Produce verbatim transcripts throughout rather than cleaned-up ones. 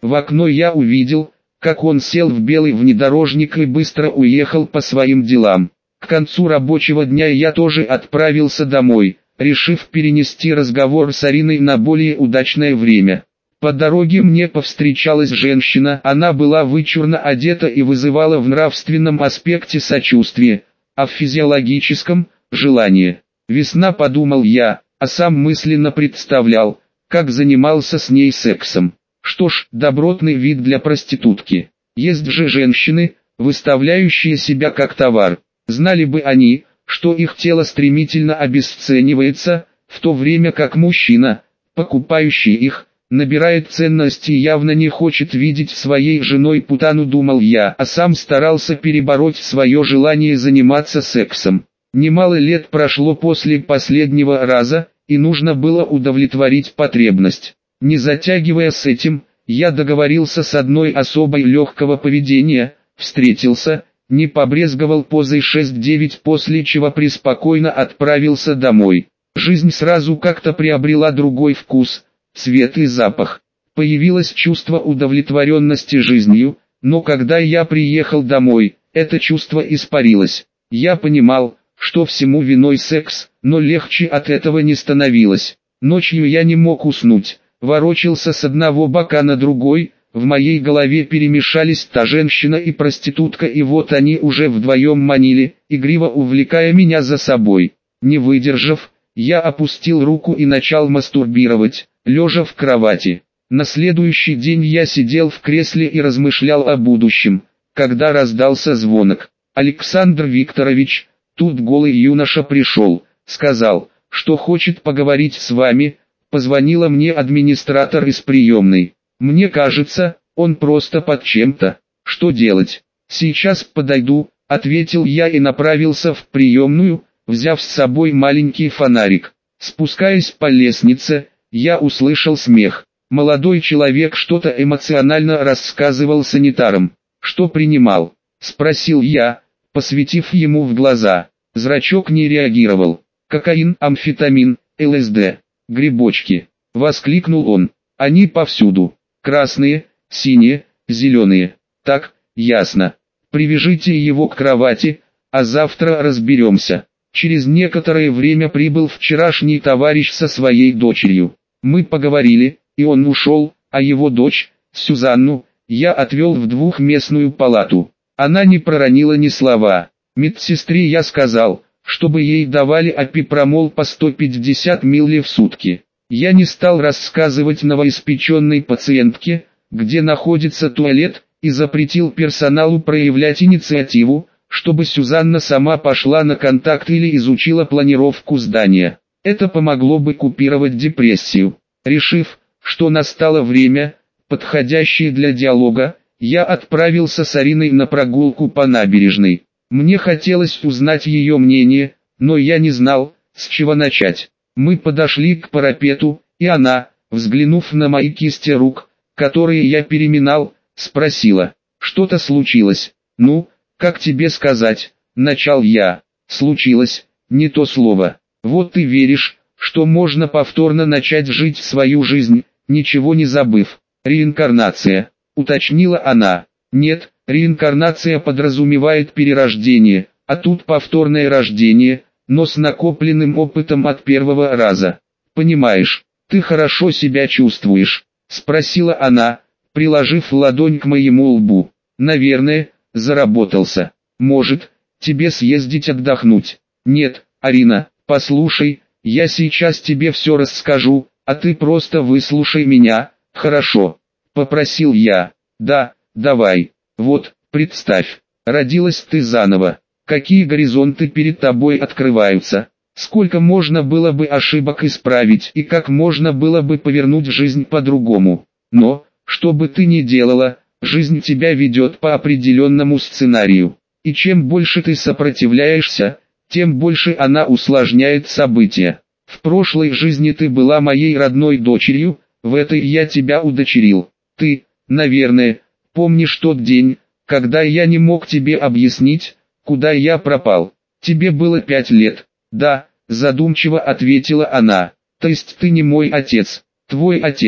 В окно я увидел, как он сел в белый внедорожник и быстро уехал по своим делам. К концу рабочего дня я тоже отправился домой, решив перенести разговор с Ариной на более удачное время. По дороге мне повстречалась женщина, она была вычурно одета и вызывала в нравственном аспекте сочувствие, а в физиологическом – желание. Весна, подумал я, а сам мысленно представлял, как занимался с ней сексом. Что ж, добротный вид для проститутки. Есть же женщины, выставляющие себя как товар. Знали бы они, что их тело стремительно обесценивается, в то время как мужчина, покупающий их, набирает ценность и явно не хочет видеть своей женой путану, думал я, а сам старался перебороть свое желание заниматься сексом. Немало лет прошло после последнего раза, и нужно было удовлетворить потребность. Не затягивая с этим, я договорился с одной особой легкого поведения, встретился, не побрезговал позой шесть девять, после чего преспокойно отправился домой. Жизнь сразу как-то приобрела другой вкус, цвет и запах. Появилось чувство удовлетворенности жизнью, но когда я приехал домой, это чувство испарилось. Я понимал, что всему виной секс, но легче от этого не становилось. Ночью я не мог уснуть, ворочался с одного бока на другой, в моей голове перемешались та женщина и проститутка, и вот они уже вдвоем манили, игриво увлекая меня за собой. Не выдержав, я опустил руку и начал мастурбировать, лежа в кровати. На следующий день я сидел в кресле и размышлял о будущем, когда раздался звонок. Александр Викторович, тут голый юноша пришел, сказал, что хочет поговорить с вами. Позвонила мне администратор из приемной. Мне кажется, он просто под чем-то. Что делать? Сейчас подойду, ответил я и направился в приемную, взяв с собой маленький фонарик. Спускаясь по лестнице, я услышал смех. Молодой человек что-то эмоционально рассказывал санитарам. Что принимал? Спросил я, посветив ему в глаза. Зрачок не реагировал. Кокаин, амфетамин, ЛСД. Грибочки, воскликнул он, они повсюду, красные, синие, зеленые, так, ясно, привяжите его к кровати, а завтра разберемся. Через некоторое время прибыл вчерашний товарищ со своей дочерью, мы поговорили, и он ушел, а его дочь, Сюзанну, я отвел в двухместную палату, она не проронила ни слова. Медсестре я сказал, чтобы ей давали апипромол по сто пятьдесят милли в сутки. Я не стал рассказывать новоиспеченной пациентке, где находится туалет, и запретил персоналу проявлять инициативу, чтобы Сюзанна сама пошла на контакт или изучила планировку здания. Это помогло бы купировать депрессию. Решив, что настало время, подходящее для диалога, я отправился с Ариной на прогулку по набережной. Мне хотелось узнать ее мнение, но я не знал, с чего начать. Мы подошли к парапету, и она, взглянув на мои кисти рук, которые я переминал, спросила, что-то случилось. Ну, как тебе сказать, начал я. Случилось, не то слово. Вот ты веришь, что можно повторно начать жить свою жизнь, ничего не забыв. Реинкарнация, уточнила она. Нет, реинкарнация подразумевает перерождение, а тут повторное рождение, но с накопленным опытом от первого раза. Понимаешь, ты хорошо себя чувствуешь? Спросила она, приложив ладонь к моему лбу. Наверное, заработался. Может, тебе съездить отдохнуть? Нет, Арина, послушай, я сейчас тебе все расскажу, а ты просто выслушай меня, хорошо? Попросил я. Да. Давай, вот, представь, родилась ты заново, какие горизонты перед тобой открываются, сколько можно было бы ошибок исправить и как можно было бы повернуть жизнь по-другому. Но, что бы ты ни делала, жизнь тебя ведет по определенному сценарию, и чем больше ты сопротивляешься, тем больше она усложняет события. В прошлой жизни ты была моей родной дочерью, в этой я тебя удочерил. Ты, наверное, помнишь тот день, когда я не мог тебе объяснить, куда я пропал? Тебе было пять лет. Да, задумчиво ответила она. То есть ты не мой отец, твой отец.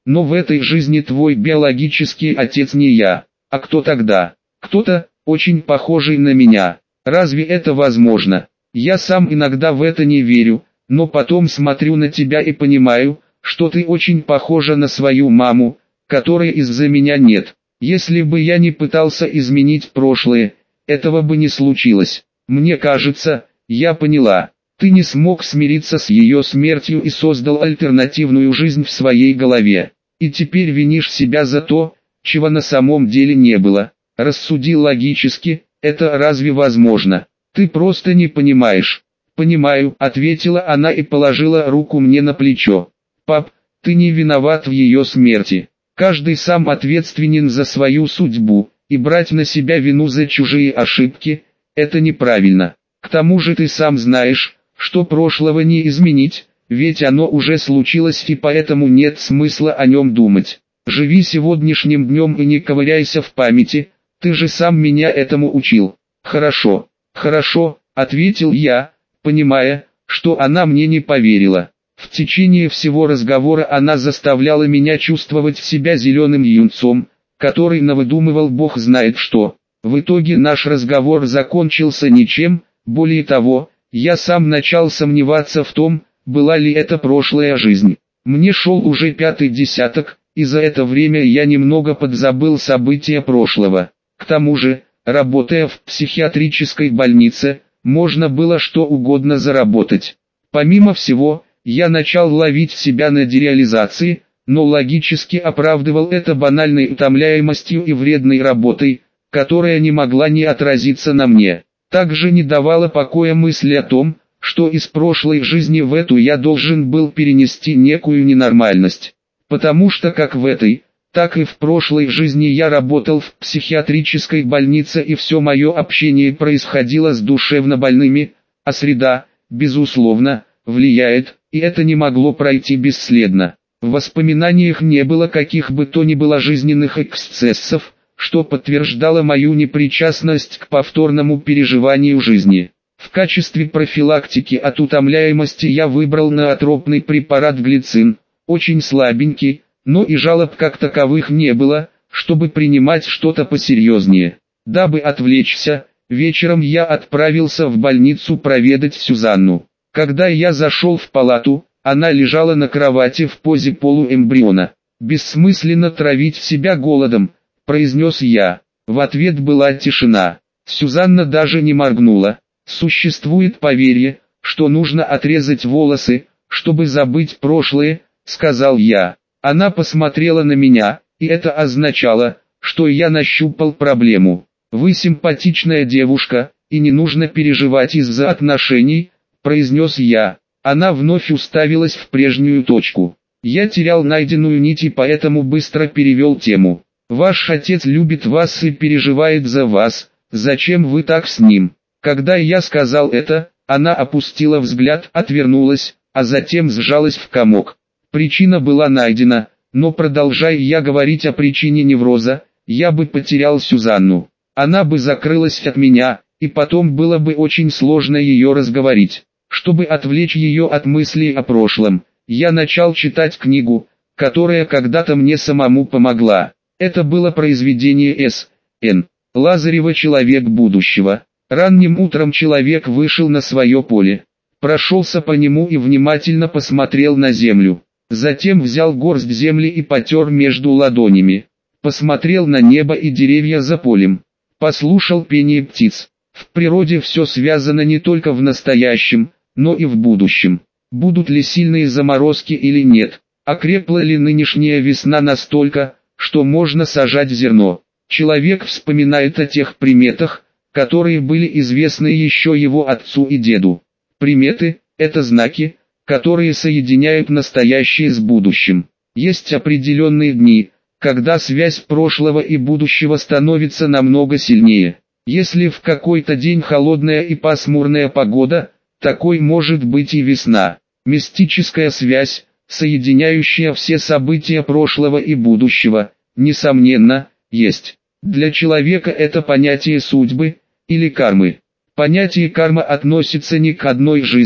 Но в этой жизни твой биологический отец не я. А кто тогда? Кто-то, очень похожий на меня. Разве это возможно? Я сам иногда в это не верю, но потом смотрю на тебя и понимаю, что ты очень похожа на свою маму, которой из-за меня нет. Если бы я не пытался изменить прошлое, этого бы не случилось. Мне кажется, я поняла. Ты не смог смириться с ее смертью и создал альтернативную жизнь в своей голове. И теперь винишь себя за то, чего на самом деле не было. Рассуди логически, это разве возможно? Ты просто не понимаешь. «Понимаю», — ответила она и положила руку мне на плечо. «Пап, ты не виноват в ее смерти. Каждый сам ответственен за свою судьбу, и брать на себя вину за чужие ошибки — это неправильно. К тому же ты сам знаешь, что прошлого не изменить, ведь оно уже случилось и поэтому нет смысла о нем думать. Живи сегодняшним днем и не ковыряйся в памяти, ты же сам меня этому учил». «Хорошо, хорошо», — ответил я, понимая, что она мне не поверила. В течение всего разговора она заставляла меня чувствовать себя зеленым юнцом, который навыдумывал бог знает что. В итоге наш разговор закончился ничем, более того, я сам начал сомневаться в том, была ли это прошлая жизнь. Мне шел уже пятый десяток, и за это время я немного подзабыл события прошлого. К тому же, работая в психиатрической больнице, можно было что угодно заработать. Помимо всего, я начал ловить себя на дереализации, но логически оправдывал это банальной утомляемостью и вредной работой, которая не могла не отразиться на мне. Также не давала покоя мысль о том, что из прошлой жизни в эту я должен был перенести некую ненормальность. Потому что как в этой, так и в прошлой жизни я работал в психиатрической больнице и все мое общение происходило с душевнобольными, а среда, безусловно, влияет, и это не могло пройти бесследно. В воспоминаниях не было каких бы то ни было жизненных эксцессов, что подтверждало мою непричастность к повторному переживанию жизни. В качестве профилактики от утомляемости я выбрал ноотропный препарат глицин, очень слабенький, но и жалоб как таковых не было, чтобы принимать что-то посерьезнее. Дабы отвлечься, вечером я отправился в больницу проведать Сюзанну. Когда я зашел в палату, она лежала на кровати в позе полуэмбриона. «Бессмысленно травить себя голодом», — произнес я. В ответ была тишина. Сюзанна даже не моргнула. «Существует поверье, что нужно отрезать волосы, чтобы забыть прошлое», — сказал я. Она посмотрела на меня, и это означало, что я нащупал проблему. «Вы симпатичная девушка, и не нужно переживать из-за отношений», — произнес я. Она вновь уставилась в прежнюю точку. Я терял найденную нить и поэтому быстро перевел тему. «Ваш отец любит вас и переживает за вас, зачем вы так с ним?» Когда я сказал это, она опустила взгляд, отвернулась, а затем сжалась в комок. Причина была найдена, но продолжая я говорить о причине невроза, я бы потерял Сюзанну. Она бы закрылась от меня, и потом было бы очень сложно ее разговорить. Чтобы отвлечь ее от мыслей о прошлом, я начал читать книгу, которая когда-то мне самому помогла. Это было произведение С Н Лазарева «Человек будущего». Ранним утром человек вышел на свое поле, прошелся по нему и внимательно посмотрел на землю. Затем взял горсть земли и потер между ладонями. Посмотрел на небо и деревья за полем. Послушал пение птиц. В природе все связано не только в настоящем, но и в будущем. Будут ли сильные заморозки или нет? Окрепла ли нынешняя весна настолько, что можно сажать зерно? Человек вспоминает о тех приметах, которые были известны еще его отцу и деду. Приметы – это знаки, которые соединяют настоящее с будущим. Есть определенные дни, когда связь прошлого и будущего становится намного сильнее. Если в какой-то день холодная и пасмурная погода, такой может быть и весна. Мистическая связь, соединяющая все события прошлого и будущего, несомненно, есть. Для человека это понятие судьбы, или кармы. Понятие карма относится не к одной жизни,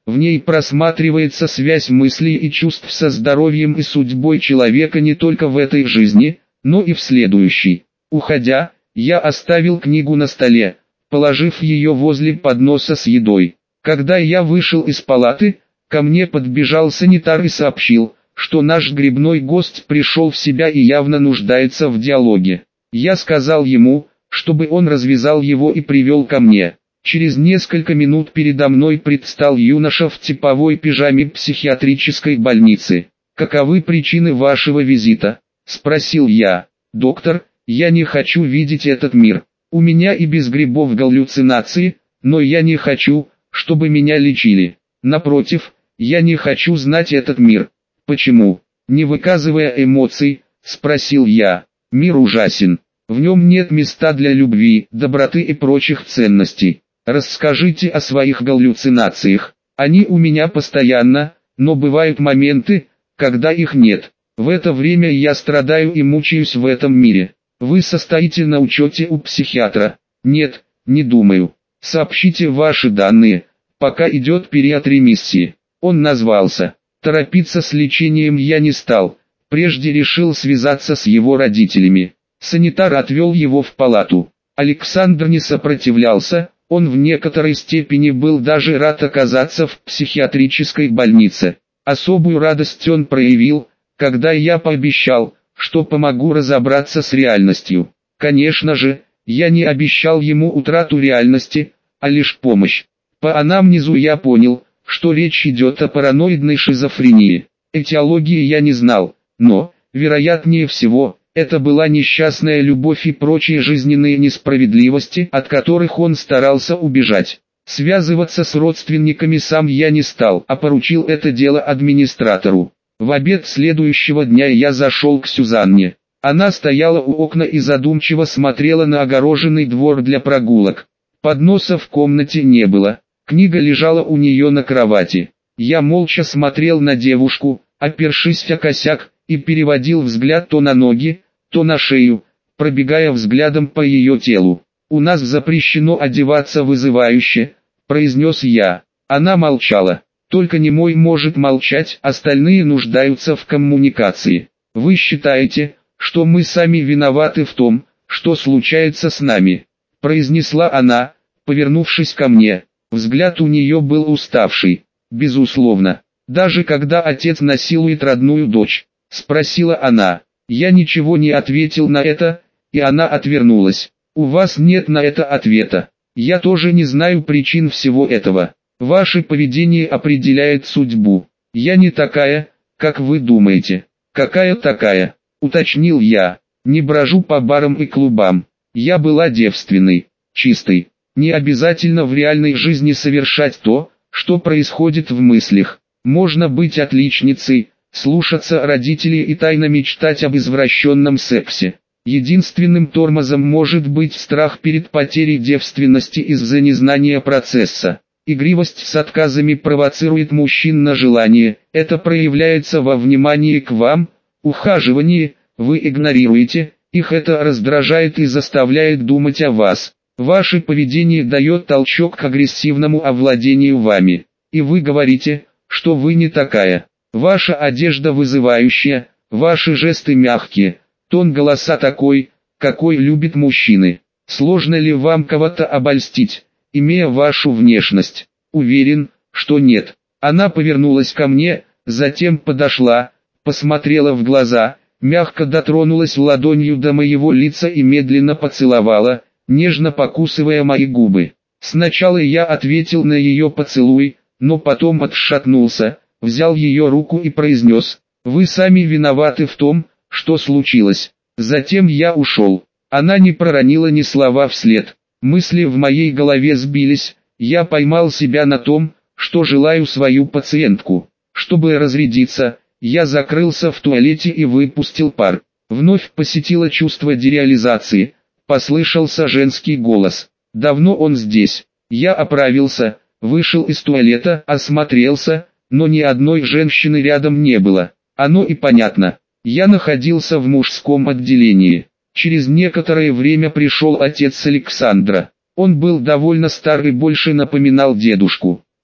в ней просматривается связь мыслей и чувств со здоровьем и судьбой человека не только в этой жизни, но и в следующей. Уходя, я оставил книгу на столе, положив ее возле подноса с едой. Когда я вышел из палаты, ко мне подбежал санитар и сообщил, что наш грибной гость пришел в себя и явно нуждается в диалоге. Я сказал ему, чтобы он развязал его и привел ко мне. Через несколько минут передо мной предстал юноша в типовой пижаме психиатрической больницы. «Каковы причины вашего визита?» – спросил я. «Доктор, я не хочу видеть этот мир. У меня и без грибов галлюцинации, но я не хочу, чтобы меня лечили. Напротив, я не хочу знать этот мир». «Почему?» – не выказывая эмоций, спросил я. «Мир ужасен. В нем нет места для любви, доброты и прочих ценностей. Расскажите о своих галлюцинациях. Они у меня постоянно, но бывают моменты, когда их нет. В это время я страдаю и мучаюсь в этом мире. Вы состоите на учете у психиатра?» «Нет, не думаю. Сообщите ваши данные, пока идет период ремиссии». Он назвался. Торопиться с лечением я не стал, прежде решил связаться с его родителями. Санитар отвел его в палату. Александр не сопротивлялся, он в некоторой степени был даже рад оказаться в психиатрической больнице. Особую радость он проявил, когда я пообещал, что помогу разобраться с реальностью. Конечно же, я не обещал ему утрату реальности, а лишь помощь. По анамнезу я понял, что речь идет о параноидной шизофрении. Этиологии я не знал, но, вероятнее всего, это была несчастная любовь и прочие жизненные несправедливости, от которых он старался убежать. Связываться с родственниками сам я не стал, а поручил это дело администратору. В обед следующего дня я зашел к Сюзанне. Она стояла у окна и задумчиво смотрела на огороженный двор для прогулок. Подноса в комнате не было, книга лежала у нее на кровати. Я молча смотрел на девушку, опершись о косяк, и переводил взгляд то на ноги, то на шею, пробегая взглядом по ее телу. «У нас запрещено одеваться вызывающе», — произнес я. Она молчала. «Только немой может молчать, остальные нуждаются в коммуникации. Вы считаете, что мы сами виноваты в том, что случается с нами?» — произнесла она, повернувшись ко мне. Взгляд у нее был уставший. «Безусловно. Даже когда отец насилует родную дочь?» — спросила она. Я ничего не ответил на это, и она отвернулась. «У вас нет на это ответа. Я тоже не знаю причин всего этого. Ваше поведение определяет судьбу. Я не такая, как вы думаете». «Какая такая?» — уточнил я. «Не брожу по барам и клубам. Я была девственной, чистой. Не обязательно в реальной жизни совершать то, что происходит в мыслях. Можно быть отличницей, слушаться родителей и тайно мечтать об извращенном сексе. Единственным тормозом может быть страх перед потерей девственности из-за незнания процесса. Игривость с отказами провоцирует мужчин на желание, это проявляется во внимании к вам, ухаживании, вы игнорируете, их это раздражает и заставляет думать о вас. Ваше поведение дает толчок к агрессивному овладению вами. И вы говорите, что вы не такая. Ваша одежда вызывающая, ваши жесты мягкие, тон голоса такой, какой любят мужчины. Сложно ли вам кого-то обольстить, имея вашу внешность? Уверен, что нет. Она повернулась ко мне, затем подошла, посмотрела в глаза, мягко дотронулась ладонью до моего лица и медленно поцеловала, нежно покусывая мои губы. Сначала я ответил на ее поцелуй, но потом отшатнулся, взял ее руку и произнес: «Вы сами виноваты в том, что случилось». Затем я ушел. Она не проронила ни слова вслед. Мысли в моей голове сбились, я поймал себя на том, что желаю свою пациентку. Чтобы разрядиться, я закрылся в туалете и выпустил пар. Вновь посетило чувство дереализации. Послышался женский голос. «Давно он здесь?» Я оправился, вышел из туалета, осмотрелся, но ни одной женщины рядом не было. Оно и понятно. Я находился в мужском отделении. Через некоторое время пришел отец Александра. Он был довольно стар и больше напоминал дедушку.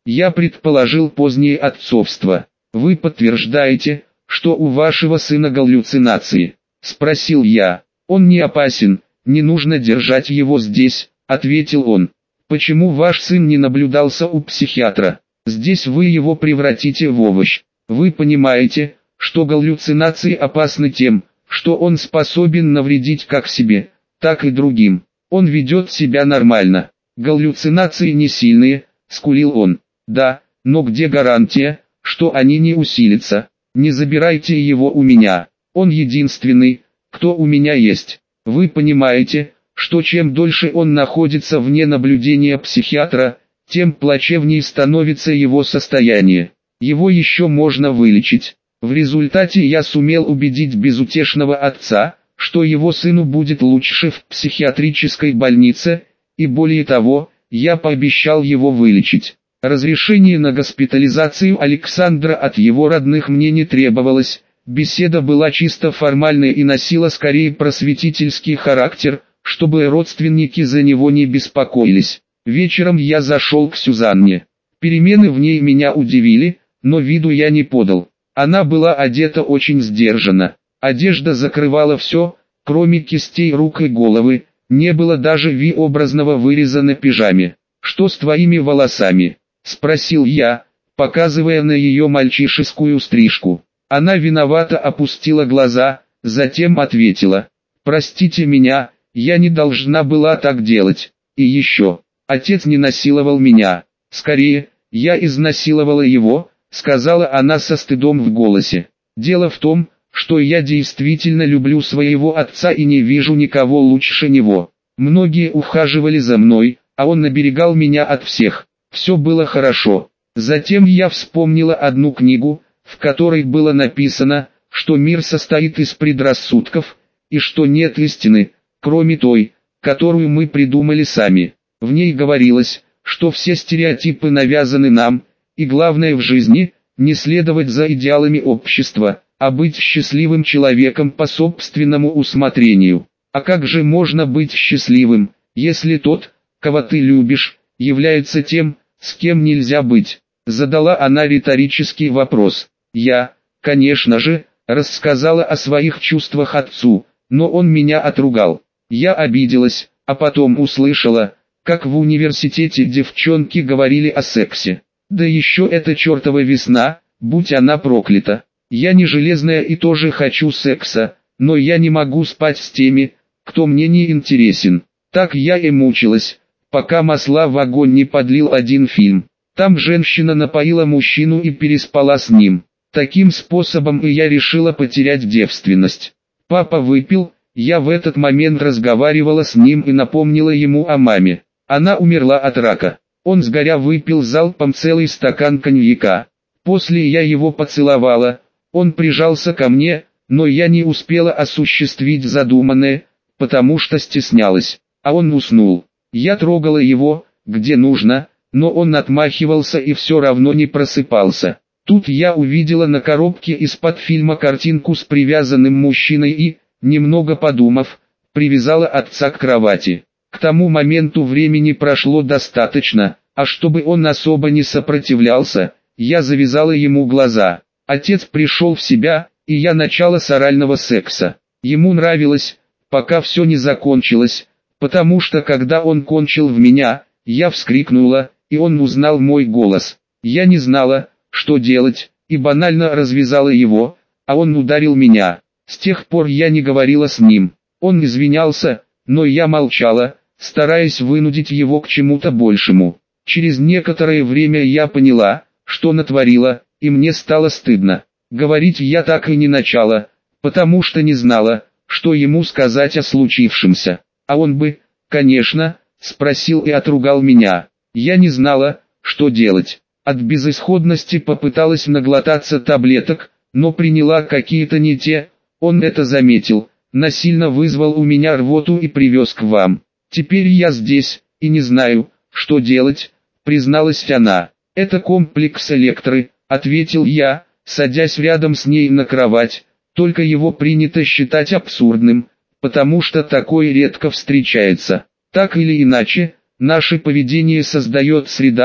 Я предположил позднее отцовство. Вы подтверждаете, что у вашего сына галлюцинации? Спросил я. Он не опасен, не нужно держать его здесь, ответил он. Почему ваш сын не наблюдался у психиатра? Здесь вы его превратите в овощ. Вы понимаете, что галлюцинации опасны тем, что он способен навредить как себе, так и другим. Он ведет себя нормально. Галлюцинации не сильные, скулил он. Да, но где гарантия, что они не усилятся? Не забирайте его у меня. Он единственный, кто у меня есть. Вы понимаете, что чем дольше он находится вне наблюдения психиатра, тем плачевнее становится его состояние. Его еще можно вылечить. В результате я сумел убедить безутешного отца, что его сыну будет лучше в психиатрической больнице, и более того, я пообещал его вылечить. Разрешение на госпитализацию Александра от его родных мне не требовалось, беседа была чисто формальной и носила скорее просветительский характер, чтобы родственники за него не беспокоились. Вечером я зашел к Сюзанне. Перемены в ней меня удивили, но виду я не подал. Она была одета очень сдержанно. Одежда закрывала все, кроме кистей рук и головы, не было даже V-образного выреза на пижаме. «Что с твоими волосами?» – спросил я, показывая на ее мальчишескую стрижку. Она виновато опустила глаза, затем ответила: «Простите меня, я не должна была так делать. И еще, отец не насиловал меня. Скорее, я изнасиловала его», — сказала она со стыдом в голосе. «Дело в том, что я действительно люблю своего отца и не вижу никого лучше него. Многие ухаживали за мной, а он оберегал меня от всех. Все было хорошо». Затем я вспомнила одну книгу, в которой было написано, что мир состоит из предрассудков, и что нет истины, кроме той, которую мы придумали сами. В ней говорилось, что все стереотипы навязаны нам, и главное в жизни – не следовать за идеалами общества, а быть счастливым человеком по собственному усмотрению. А как же можно быть счастливым, если тот, кого ты любишь, является тем, с кем нельзя быть? Задала она риторический вопрос. Я, конечно же, рассказала о своих чувствах отцу, но он меня отругал. Я обиделась, а потом услышала, как в университете девчонки говорили о сексе. Да еще эта чертова весна, будь она проклята. Я не железная и тоже хочу секса, но я не могу спать с теми, кто мне не интересен. Так я и мучилась, пока масла в огонь не подлил один фильм. Там женщина напоила мужчину и переспала с ним. Таким способом и я решила потерять девственность. Папа выпил, я в этот момент разговаривала с ним и напомнила ему о маме. Она умерла от рака. Он сгоря выпил залпом целый стакан коньяка. После я его поцеловала, он прижался ко мне, но я не успела осуществить задуманное, потому что стеснялась. А он уснул. Я трогала его, где нужно, но он отмахивался и все равно не просыпался. Тут я увидела на коробке из-под фильма картинку с привязанным мужчиной и, немного подумав, привязала отца к кровати. К тому моменту времени прошло достаточно, а чтобы он особо не сопротивлялся, я завязала ему глаза. Отец пришел в себя, и я начала с орального секса. Ему нравилось, пока все не закончилось, потому что когда он кончил в меня, я вскрикнула, и он узнал мой голос. Я не знала, что делать, и банально развязала его, а он ударил меня. С тех пор я не говорила с ним. Он извинялся, но я молчала, стараясь вынудить его к чему-то большему. Через некоторое время я поняла, что натворила, и мне стало стыдно. Говорить я так и не начала, потому что не знала, что ему сказать о случившемся. А он бы, конечно, спросил и отругал меня. Я не знала, что делать. От безысходности попыталась наглотаться таблеток, но приняла какие-то не те. Он это заметил, насильно вызвал у меня рвоту и привез к вам. Теперь я здесь, и не знаю, что делать, призналась она. Это комплекс Электры, ответил я, садясь рядом с ней на кровать, только его принято считать абсурдным, потому что такое редко встречается. Так или иначе, наше поведение создает среда,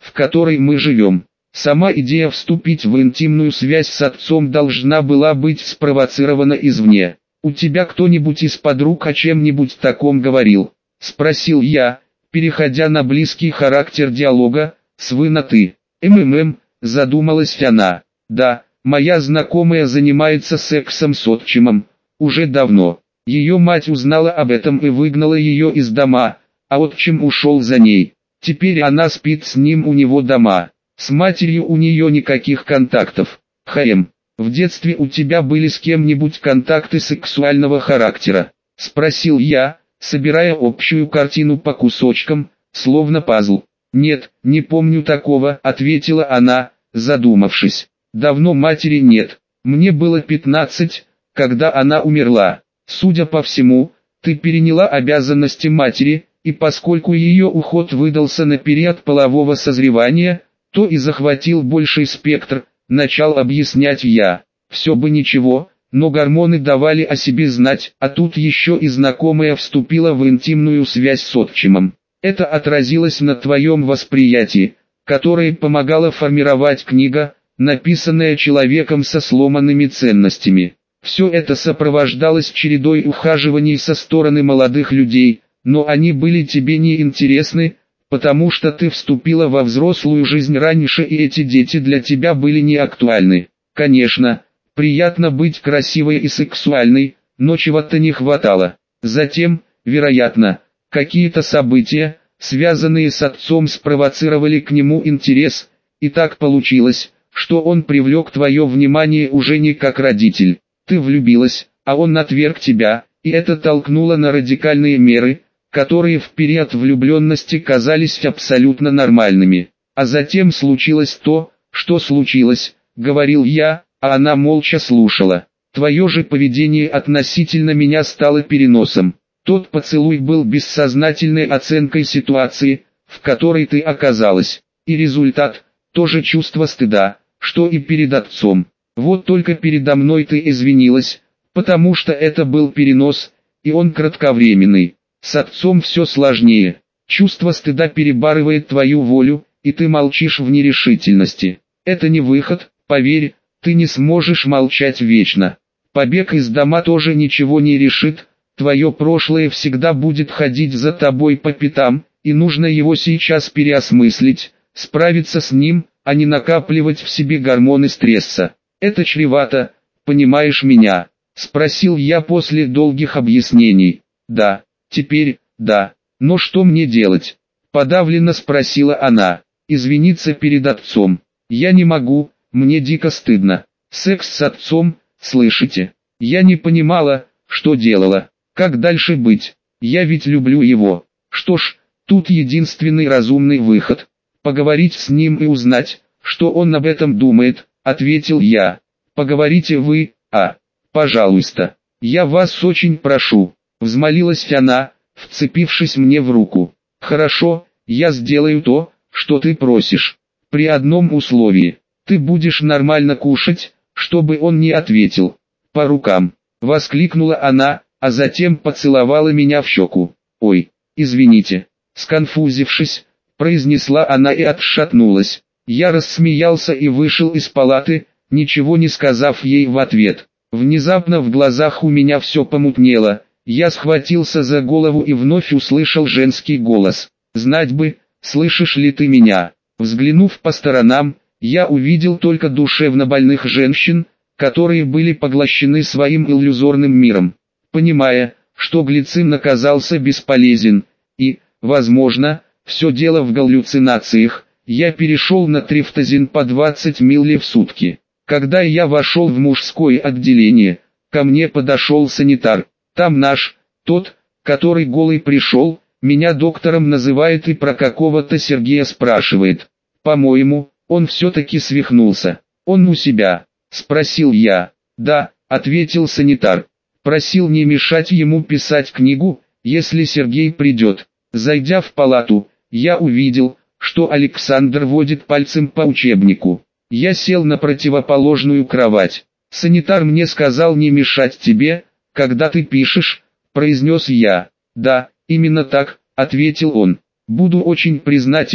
в которой мы живем. Сама идея вступить в интимную связь с отцом должна была быть спровоцирована извне. «У тебя кто-нибудь из подруг о чем-нибудь таком говорил?» – спросил я, переходя на близкий характер диалога, с «вы» на «ты». «МММ», задумалась она. «Да, моя знакомая занимается сексом с отчимом. Уже давно. Ее мать узнала об этом и выгнала ее из дома, а отчим ушел за ней. Теперь она спит с ним у него дома. С матерью у нее никаких контактов. Хаем, в детстве у тебя были с кем-нибудь контакты сексуального характера?» – спросил я, собирая общую картину по кусочкам, словно пазл. «Нет, не помню такого», – ответила она, задумавшись. «Давно матери нет. Мне было пятнадцать, когда она умерла. Судя по всему, ты переняла обязанности матери, и поскольку ее уход выдался на период полового созревания, то и захватил больший спектр», – начал объяснять я. «Все бы ничего, но гормоны давали о себе знать, а тут еще и знакомая вступила в интимную связь с отчимом. Это отразилось на твоем восприятии, которое помогала формировать книга, написанная человеком со сломанными ценностями. Все это сопровождалось чередой ухаживаний со стороны молодых людей, но они были тебе не интересны, потому что ты вступила во взрослую жизнь раньше, и эти дети для тебя были не актуальны. Конечно, приятно быть красивой и сексуальной, но чего-то не хватало. Затем, вероятно, какие-то события, связанные с отцом, спровоцировали к нему интерес, и так получилось, что он привлек твое внимание уже не как родитель. Ты влюбилась, а он отверг тебя, и это толкнуло на радикальные меры, которые в период влюбленности казались абсолютно нормальными. А затем случилось то, что случилось, говорил я, а она молча слушала. Твое же поведение относительно меня стало переносом. Тот поцелуй был бессознательной оценкой ситуации, в которой ты оказалась. И результат – тоже чувство стыда, что и перед отцом. Вот только передо мной ты извинилась, потому что это был перенос, и он кратковременный. С отцом все сложнее. Чувство стыда перебарывает твою волю, и ты молчишь в нерешительности. Это не выход, поверь, ты не сможешь молчать вечно. Побег из дома тоже ничего не решит, твое прошлое всегда будет ходить за тобой по пятам, и нужно его сейчас переосмыслить, справиться с ним, а не накапливать в себе гормоны стресса. Это чревато, понимаешь меня? Спросил я после долгих объяснений. Да. Теперь, да, но что мне делать? Подавленно спросила она. Извиниться перед отцом. Я не могу, мне дико стыдно. Секс с отцом, слышите? Я не понимала, что делала. Как дальше быть? Я ведь люблю его. Что ж, тут единственный разумный выход. Поговорить с ним и узнать, что он об этом думает, ответил я. Поговорите вы, а? Пожалуйста. Я вас очень прошу. Взмолилась она, вцепившись мне в руку. «Хорошо, я сделаю то, что ты просишь. При одном условии. Ты будешь нормально кушать, чтобы он не ответил. По рукам». Воскликнула она, а затем поцеловала меня в щеку. «Ой, извините». Сконфузившись, произнесла она и отшатнулась. Я рассмеялся и вышел из палаты, ничего не сказав ей в ответ. Внезапно в глазах у меня все помутнело. Я схватился за голову и вновь услышал женский голос. «Знать бы, слышишь ли ты меня?» Взглянув по сторонам, я увидел только душевно больных женщин, которые были поглощены своим иллюзорным миром. Понимая, что глицин оказался бесполезен, и, возможно, все дело в галлюцинациях, я перешел на трифтазин по двадцать милли в сутки. Когда я вошел в мужское отделение, ко мне подошел санитар. Там наш, тот, который голый пришел, меня доктором называет и про какого-то Сергея спрашивает. По-моему, он все-таки свихнулся. Он у себя? Спросил я. Да, ответил санитар. Просил не мешать ему писать книгу, если Сергей придет. Зайдя в палату, я увидел, что Александр водит пальцем по учебнику. Я сел на противоположную кровать. Санитар мне сказал не мешать тебе, когда ты пишешь, произнес я. Да, именно так, ответил он. Буду очень признателен,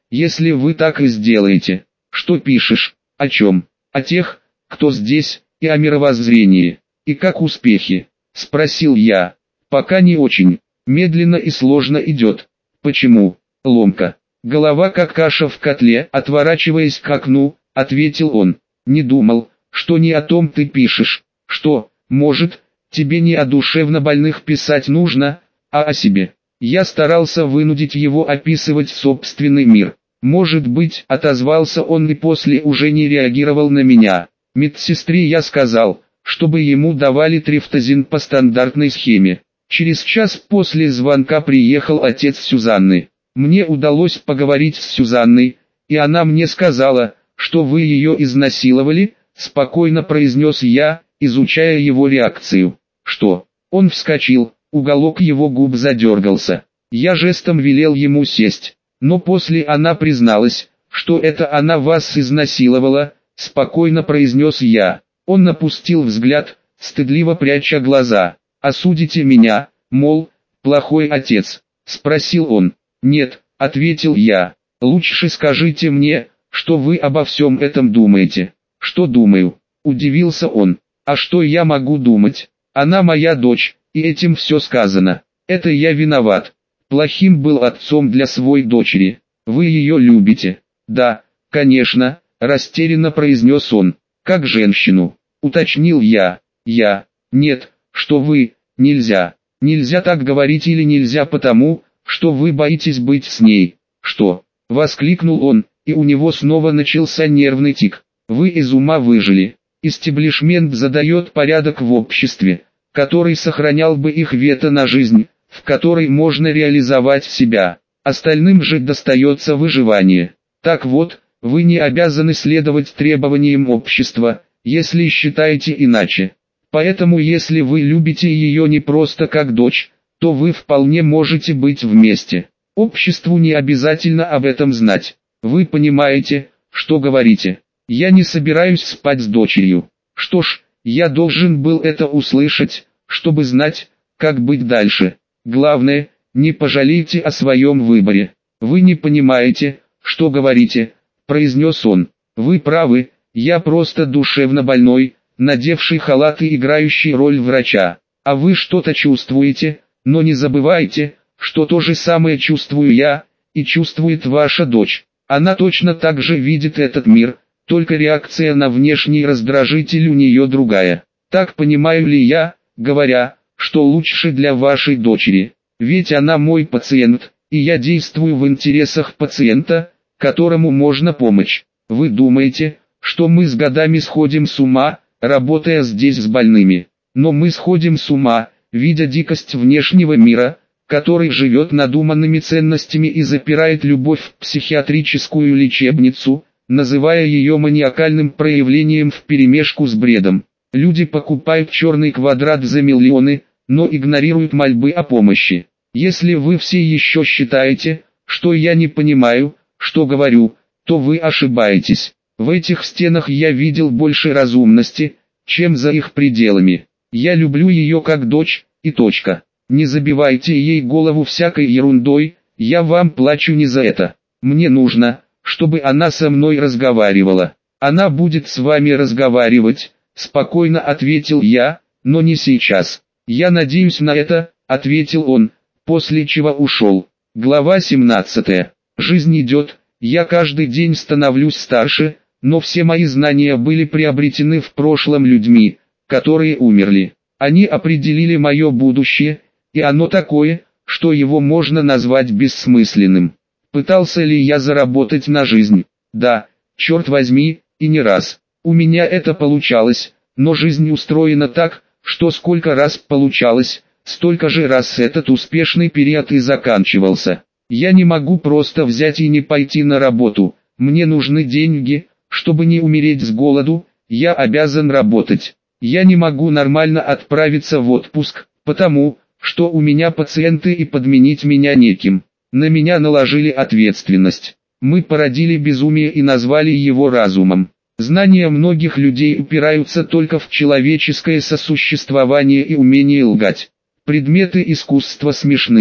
если вы так и сделаете. Что пишешь? О чем? О тех, кто здесь, и о мировоззрении. И как успехи? Спросил я. Пока не очень. Медленно и сложно идет. Почему? Ломка. Голова как каша в котле, отворачиваясь к окну, ответил он. Не думал, что не о том ты пишешь. Что, может, тебе не о душевнобольных писать нужно, а о себе? Я старался вынудить его описывать собственный мир. Может быть, отозвался он и после уже не реагировал на меня. Медсестре я сказал, чтобы ему давали трифтазин по стандартной схеме. Через час после звонка приехал отец Сюзанны. Мне удалось поговорить с Сюзанной, и она мне сказала, что вы ее изнасиловали, спокойно произнес я, изучая его реакцию. Что? Он вскочил, уголок его губ задергался. Я жестом велел ему сесть, но после она призналась, что это она вас изнасиловала, спокойно произнес я. Он напустил взгляд, стыдливо пряча глаза. «Осудите меня, мол, плохой отец?» – спросил он. «Нет», – ответил я. «Лучше скажите мне, что вы обо всем этом думаете». «Что думаю?» – удивился он. «А что я могу думать? Она моя дочь, и этим все сказано. Это я виноват. Плохим был отцом для своей дочери. Вы ее любите?» «Да, конечно», – растерянно произнес он. «Как женщину», – уточнил я. «Я? Нет, что вы, нельзя. Нельзя так говорить или нельзя потому, что вы боитесь быть с ней». «Что?» – воскликнул он, и у него снова начался нервный тик. «Вы из ума выжили. Истеблишмент задает порядок в обществе, который сохранял бы их вето на жизнь, в которой можно реализовать себя. Остальным же достается выживание. Так вот, вы не обязаны следовать требованиям общества, если считаете иначе. Поэтому если вы любите ее не просто как дочь, то вы вполне можете быть вместе. Обществу не обязательно об этом знать. Вы понимаете, что говорите. Я не собираюсь спать с дочерью. Что ж, я должен был это услышать, чтобы знать, как быть дальше. Главное, не пожалейте о своем выборе. Вы не понимаете, что говорите, произнес он. Вы правы, я просто душевно больной, надевший халат и играющий роль врача. А вы что-то чувствуете, но не забывайте, что то же самое чувствую я, и чувствует ваша дочь. Она точно так же видит этот мир, только реакция на внешний раздражитель у нее другая. Так понимаю ли я, говоря, что лучше для вашей дочери? Ведь она мой пациент, и я действую в интересах пациента, которому можно помочь. Вы думаете, что мы с годами сходим с ума, работая здесь с больными? Но мы сходим с ума, видя дикость внешнего мира, который живет надуманными ценностями и запирает любовь в психиатрическую лечебницу, называя ее маниакальным проявлением вперемешку с бредом. Люди покупают черный квадрат за миллионы, но игнорируют мольбы о помощи. Если вы все еще считаете, что я не понимаю, что говорю, то вы ошибаетесь. В этих стенах я видел больше разумности, чем за их пределами. Я люблю ее как дочь, и точка. Не забивайте ей голову всякой ерундой, я вам плачу не за это. Мне нужно, чтобы она со мной разговаривала. Она будет с вами разговаривать, спокойно ответил я, но не сейчас. Я надеюсь на это, ответил он, после чего ушел. Глава семнадцатая. Жизнь идет, я каждый день становлюсь старше, но все мои знания были приобретены в прошлом людьми, которые умерли. Они определили мое будущее, и оно такое, что его можно назвать бессмысленным. Пытался ли я заработать на жизнь? Да, черт возьми, и не раз. У меня это получалось, но жизнь устроена так, что сколько раз получалось, столько же раз этот успешный период и заканчивался. Я не могу просто взять и не пойти на работу, мне нужны деньги, чтобы не умереть с голоду, я обязан работать. Я не могу нормально отправиться в отпуск, потому, что у меня пациенты и подменить меня неким. На меня наложили ответственность. Мы породили безумие и назвали его разумом. Знания многих людей упираются только в человеческое сосуществование и умение лгать. Предметы искусства смешны.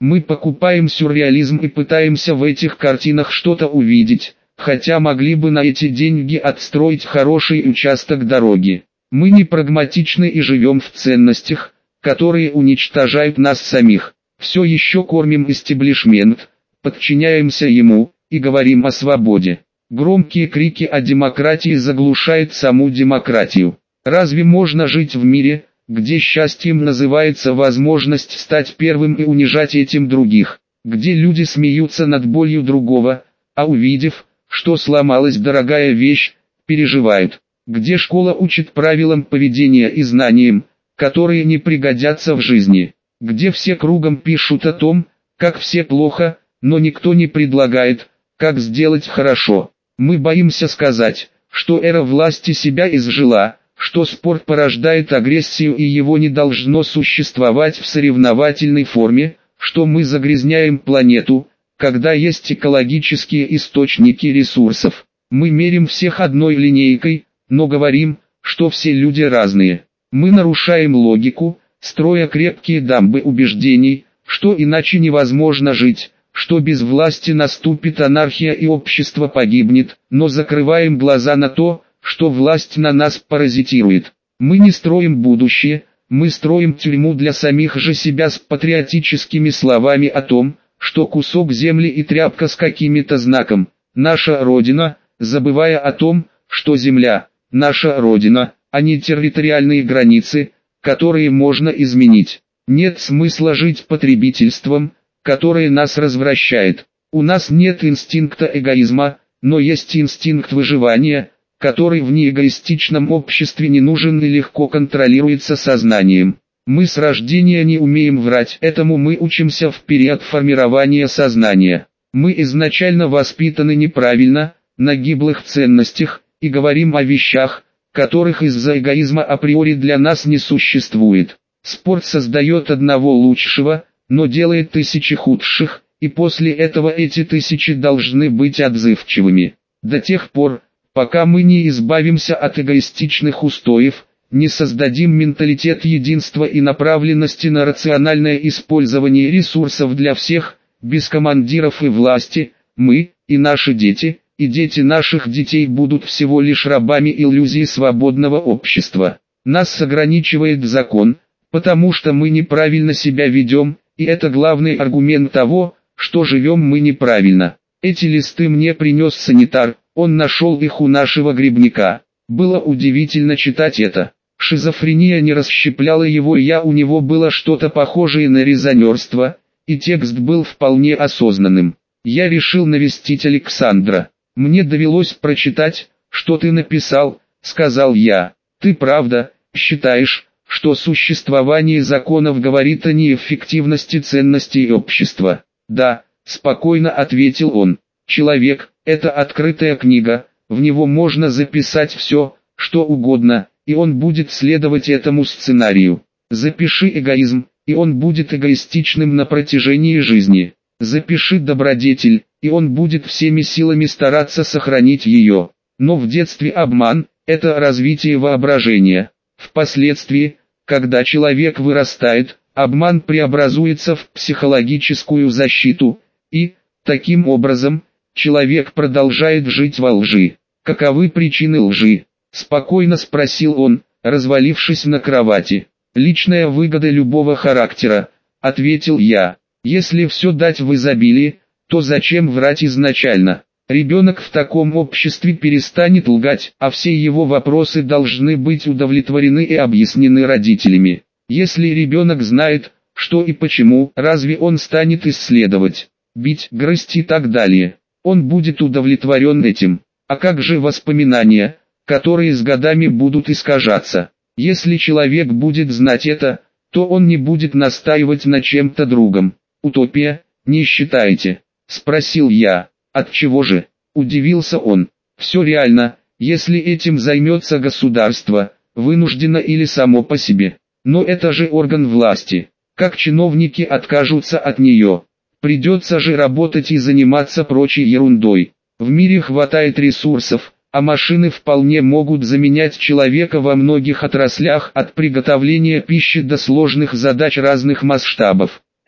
Мы покупаем сюрреализм и пытаемся в этих картинах что-то увидеть, хотя могли бы на эти деньги отстроить хороший участок дороги. Мы не прагматичны и живем в ценностях, которые уничтожают нас самих. Все еще кормим истеблишмент, подчиняемся ему и говорим о свободе. Громкие крики о демократии заглушают саму демократию. Разве можно жить в мире, где счастьем называется возможность стать первым и унижать этим других, где люди смеются над болью другого, а увидев, что сломалась дорогая вещь, переживают, где школа учит правилам поведения и знаниям, которые не пригодятся в жизни, где все кругом пишут о том, как все плохо, но никто не предлагает, как сделать хорошо. Мы боимся сказать, что эра власти себя изжила, что спорт порождает агрессию и его не должно существовать в соревновательной форме, что мы загрязняем планету, когда есть экологические источники ресурсов. Мы мерим всех одной линейкой, но говорим, что все люди разные. Мы нарушаем логику, строя крепкие дамбы убеждений, что иначе невозможно жить, что без власти наступит анархия и общество погибнет, но закрываем глаза на то, что власть на нас паразитирует. Мы не строим будущее, мы строим тюрьму для самих же себя с патриотическими словами о том, что кусок земли и тряпка с какими-то знаком – наша Родина, забывая о том, что земля – наша Родина, а не территориальные границы, которые можно изменить. Нет смысла жить потребительством, которое нас развращает. У нас нет инстинкта эгоизма, но есть инстинкт выживания, который в неэгоистичном обществе не нужен и легко контролируется сознанием. Мы с рождения не умеем врать, этому мы учимся в период формирования сознания. Мы изначально воспитаны неправильно, на гиблых ценностях, и говорим о вещах, которых из-за эгоизма априори для нас не существует. Спорт создает одного лучшего, но делает тысячи худших, и после этого эти тысячи должны быть отзывчивыми. До тех пор, пока мы не избавимся от эгоистичных устоев, не создадим менталитет единства и направленности на рациональное использование ресурсов для всех, без командиров и власти, мы, и наши дети, и дети наших детей будут всего лишь рабами иллюзии свободного общества. Нас ограничивает закон, потому что мы неправильно себя ведем, и это главный аргумент того, что живем мы неправильно. Эти листы мне принес санитар, он нашел их у нашего грибника. Было удивительно читать это. Шизофрения не расщепляла его, и я у него было что-то похожее на резонерство, и текст был вполне осознанным. Я решил навестить Александра. «Мне довелось прочитать, что ты написал», — сказал я. «Ты правда считаешь, что существование законов говорит о неэффективности ценностей общества?» «Да», — спокойно ответил он. «Человек — это открытая книга, в него можно записать все, что угодно, и он будет следовать этому сценарию. Запиши эгоизм, и он будет эгоистичным на протяжении жизни. Запиши добродетель, и он будет всеми силами стараться сохранить ее. Но в детстве обман – это развитие воображения. Впоследствии, когда человек вырастает, обман преобразуется в психологическую защиту, и, таким образом, человек продолжает жить во лжи. Каковы причины лжи? Спокойно спросил он, развалившись на кровати. Личная выгода любого характера, ответил я. Если все дать в изобилии, то зачем врать изначально? Ребенок в таком обществе перестанет лгать, а все его вопросы должны быть удовлетворены и объяснены родителями. Если ребенок знает, что и почему, разве он станет исследовать, бить, грызть и так далее? Он будет удовлетворен этим. А как же воспоминания, которые с годами будут искажаться? Если человек будет знать это, то он не будет настаивать на чем-то другом. Утопия, не считаете? Спросил я. Отчего же? Удивился он. Все реально, если этим займется государство, вынужденно или само по себе. Но это же орган власти. Как чиновники откажутся от нее? Придется же работать и заниматься прочей ерундой. В мире хватает ресурсов, а машины вполне могут заменять человека во многих отраслях, от приготовления пищи до сложных задач разных масштабов.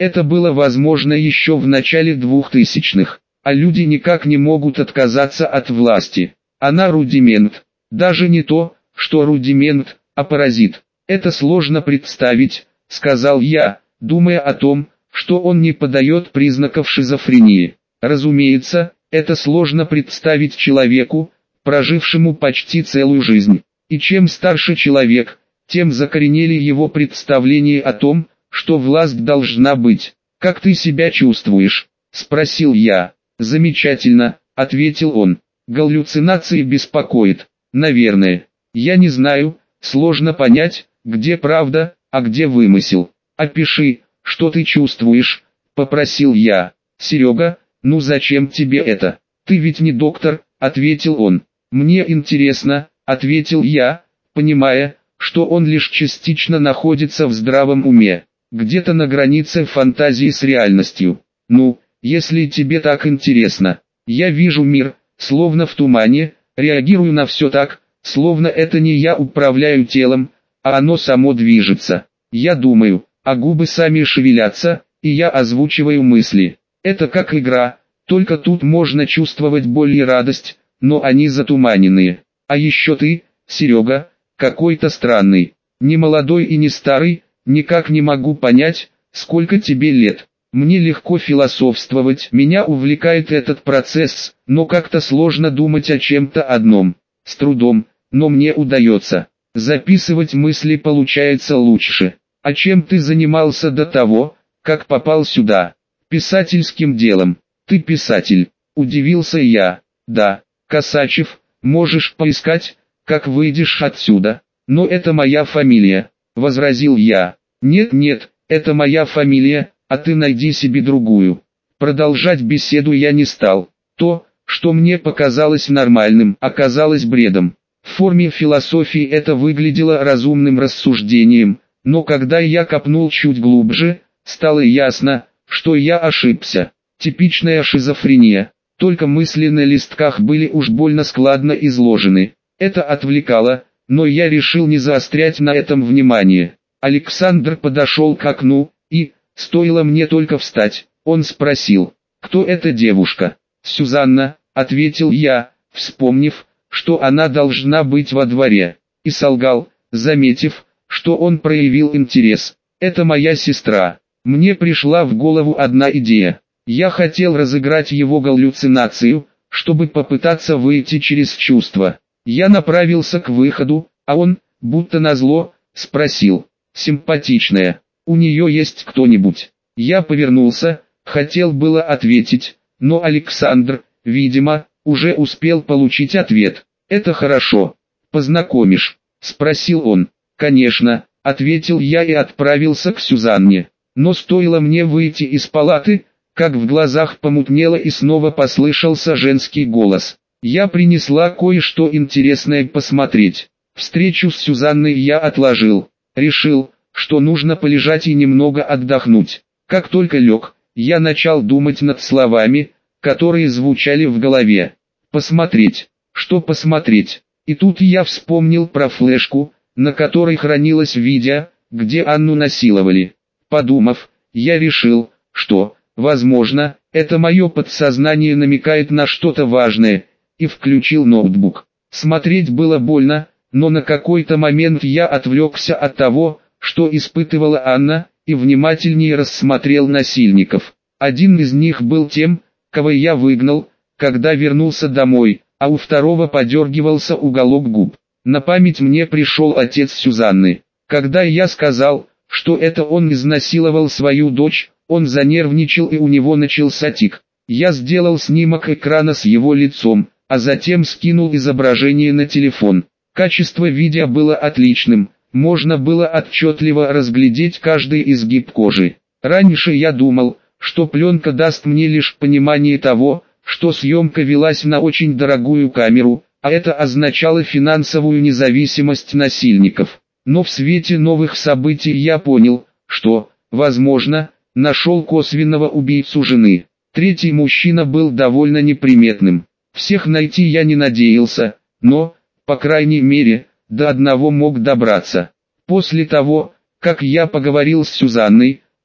Это было возможно еще в начале двухтысячных, а люди никак не могут отказаться от власти. Она рудимент, даже не то, что рудимент, а паразит. Это сложно представить, сказал я, думая о том, что он не подает признаков шизофрении. Разумеется, это сложно представить человеку, прожившему почти целую жизнь. И чем старше человек, тем закоренели его представления о том, что власть должна быть. «Как ты себя чувствуешь?» – спросил я. «Замечательно», – ответил он. «Галлюцинации беспокоит, наверное. Я не знаю, сложно понять, где правда, а где вымысел. Опиши, что ты чувствуешь», – попросил я. «Серега, ну зачем тебе это? Ты ведь не доктор», – ответил он. «Мне интересно», – ответил я, понимая, что он лишь частично находится в здравом уме, где-то на границе фантазии с реальностью. «Ну, если тебе так интересно, я вижу мир, словно в тумане, реагирую на все так, словно это не я управляю телом, а оно само движется. Я думаю, а губы сами шевелятся, и я озвучиваю мысли. Это как игра, только тут можно чувствовать боль и радость, но они затуманенные. А еще ты, Серега, какой-то странный, не молодой и не старый, никак не могу понять, сколько тебе лет. Мне легко философствовать, меня увлекает этот процесс, но как-то сложно думать о чем-то одном. С трудом, но мне удается. Записывать мысли получается лучше. А чем ты занимался до того, как попал сюда? Писательским делом. Ты писатель? Удивился я. Да, Косачев, можешь поискать, как выйдешь отсюда. Но это моя фамилия, возразил я. Нет-нет, это моя фамилия, а ты найди себе другую. Продолжать беседу я не стал. То, что мне показалось нормальным, оказалось бредом. В форме философии это выглядело разумным рассуждением, но когда я копнул чуть глубже, стало ясно, что я ошибся. Типичная шизофрения, только мысли на листках были уж больно складно изложены. Это отвлекало, но я решил не заострять на этом внимание. Александр подошел к окну, и, стоило мне только встать, он спросил, кто эта девушка? «Сюзанна», — ответил я, вспомнив, что она должна быть во дворе, и солгал, заметив, что он проявил интерес. «Это моя сестра». Мне пришла в голову одна идея. Я хотел разыграть его галлюцинацию, чтобы попытаться выйти через чувства. Я направился к выходу, а он, будто назло, спросил, «Симпатичная, у нее есть кто-нибудь?» Я повернулся, хотел было ответить, но Александр, видимо, уже успел получить ответ. «Это хорошо. Познакомишь?» – спросил он. «Конечно», – ответил я и отправился к Сюзанне. Но стоило мне выйти из палаты, как в глазах помутнело и снова послышался женский голос. Я принесла кое-что интересное посмотреть. Встречу с Сюзанной я отложил. Решил, что нужно полежать и немного отдохнуть. Как только лег, я начал думать над словами, которые звучали в голове. Посмотреть. Что посмотреть? И тут я вспомнил про флешку, на которой хранилось видео, где Анну насиловали. Подумав, я решил, что, возможно, это мое подсознание намекает на что-то важное, и включил ноутбук. Смотреть было больно, но на какой-то момент я отвлекся от того, что испытывала Анна, и внимательнее рассмотрел насильников. Один из них был тем, кого я выгнал, когда вернулся домой, а у второго подергивался уголок губ. На память мне пришел отец Сюзанны. Когда я сказал, что это он изнасиловал свою дочь, он занервничал и у него начался тик. Я сделал снимок экрана с его лицом, а затем скинул изображение на телефон. Качество видео было отличным, можно было отчетливо разглядеть каждый изгиб кожи. Раньше я думал, что пленка даст мне лишь понимание того, что съемка велась на очень дорогую камеру, а это означало финансовую независимость насильников. Но в свете новых событий я понял, что, возможно, нашел косвенного убийцу жены. Третий мужчина был довольно неприметным. Всех найти я не надеялся, но, по крайней мере, до одного мог добраться. После того, как я поговорил с Сюзанной,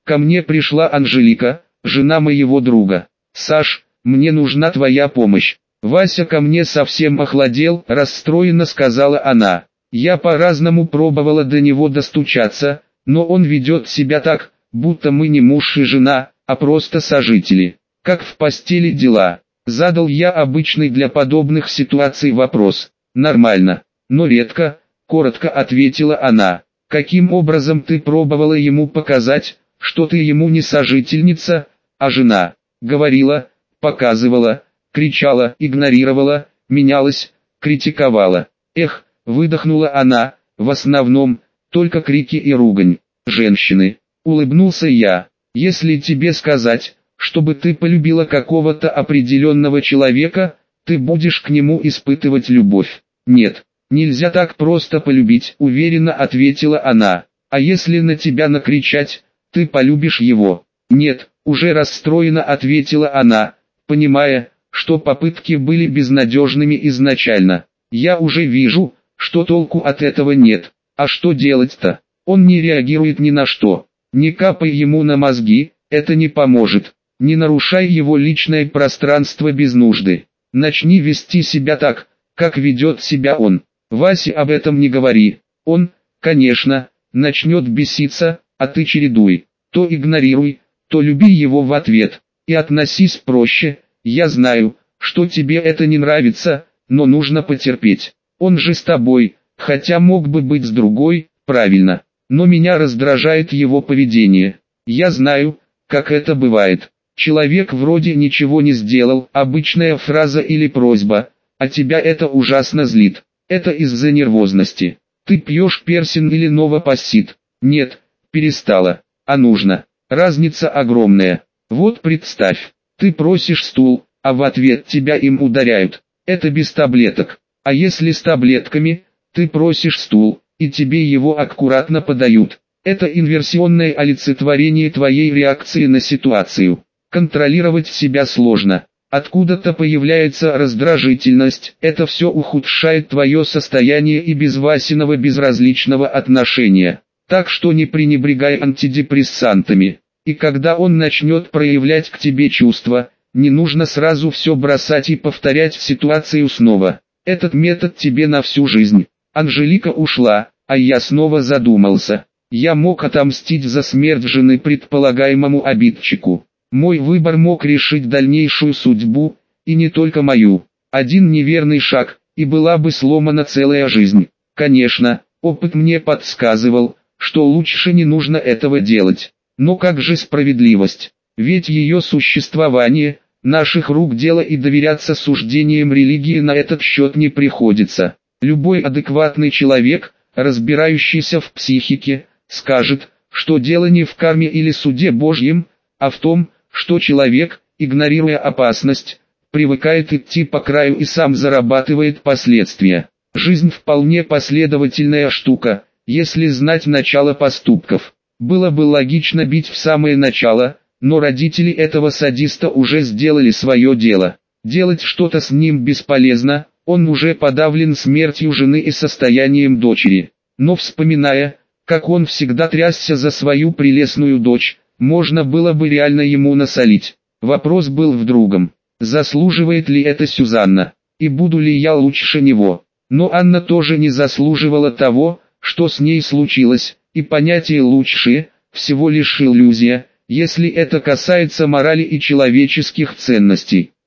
ко мне пришла Анжелика, жена моего друга. Саш, мне нужна твоя помощь. Вася ко мне совсем охладел, расстроенно сказала она. Я по-разному пробовала до него достучаться, но он ведет себя так, будто мы не муж и жена, а просто сожители. Как в постели дела? Задал я обычный для подобных ситуаций вопрос. Нормально, но редко, коротко ответила она. Каким образом ты пробовала ему показать, что ты ему не сожительница, а жена? Говорила, показывала, кричала, игнорировала, менялась, критиковала. Эх, выдохнула она, в основном, только крики и ругань. Женщины. Улыбнулся я. Если тебе сказать, чтобы ты полюбила какого-то определенного человека, ты будешь к нему испытывать любовь. Нет, нельзя так просто полюбить, уверенно ответила она. А если на тебя накричать, ты полюбишь его? Нет, уже расстроенно ответила она, понимая, что попытки были безнадежными изначально. Я уже вижу, что толку от этого нет. А что делать-то? Он не реагирует ни на что. Не капай ему на мозги, это не поможет. Не нарушай его личное пространство без нужды. Начни вести себя так, как ведет себя он. Васе об этом не говори. Он, конечно, начнет беситься, а ты чередуй. То игнорируй, то люби его в ответ. И относись проще. Я знаю, что тебе это не нравится, но нужно потерпеть. Он же с тобой, хотя мог бы быть с другой, правильно. Но меня раздражает его поведение. Я знаю, как это бывает. Человек вроде ничего не сделал, обычная фраза или просьба, а тебя это ужасно злит. Это из-за нервозности. Ты пьешь персин или новопассит? Нет, перестала. А нужно. Разница огромная. Вот представь, ты просишь стул, а в ответ тебя им ударяют. Это без таблеток. А если с таблетками, ты просишь стул, и тебе его аккуратно подают. Это инверсионное олицетворение твоей реакции на ситуацию. Контролировать себя сложно. Откуда-то появляется раздражительность, это все ухудшает твое состояние и без Васиного безразличного отношения. Так что не пренебрегай антидепрессантами. И когда он начнет проявлять к тебе чувства, не нужно сразу все бросать и повторять ситуацию снова. Этот метод тебе на всю жизнь. Анжелика ушла, а я снова задумался. Я мог отомстить за смерть жены предполагаемому обидчику. Мой выбор мог решить дальнейшую судьбу, и не только мою. Один неверный шаг, и была бы сломана целая жизнь. Конечно, опыт мне подсказывал, что лучше не нужно этого делать. Но как же справедливость? Ведь ее существование, наших рук дело, и доверяться суждениям религии на этот счет не приходится. Любой адекватный человек, разбирающийся в психике, скажет, что дело не в карме или суде Божьем, а в том, что человек, игнорируя опасность, привыкает идти по краю и сам зарабатывает последствия. Жизнь вполне последовательная штука, если знать начало поступков. Было бы логично бить в самое начало, но родители этого садиста уже сделали свое дело. Делать что-то с ним бесполезно, он уже подавлен смертью жены и состоянием дочери. Но вспоминая, как он всегда трясся за свою прелестную дочь, можно было бы реально ему насолить. Вопрос был в другом. Заслуживает ли это Сюзанна? И буду ли я лучше него? Но Анна тоже не заслуживала того, что с ней случилось, и понятие «лучшее» всего лишь иллюзия, если это касается морали и человеческих ценностей.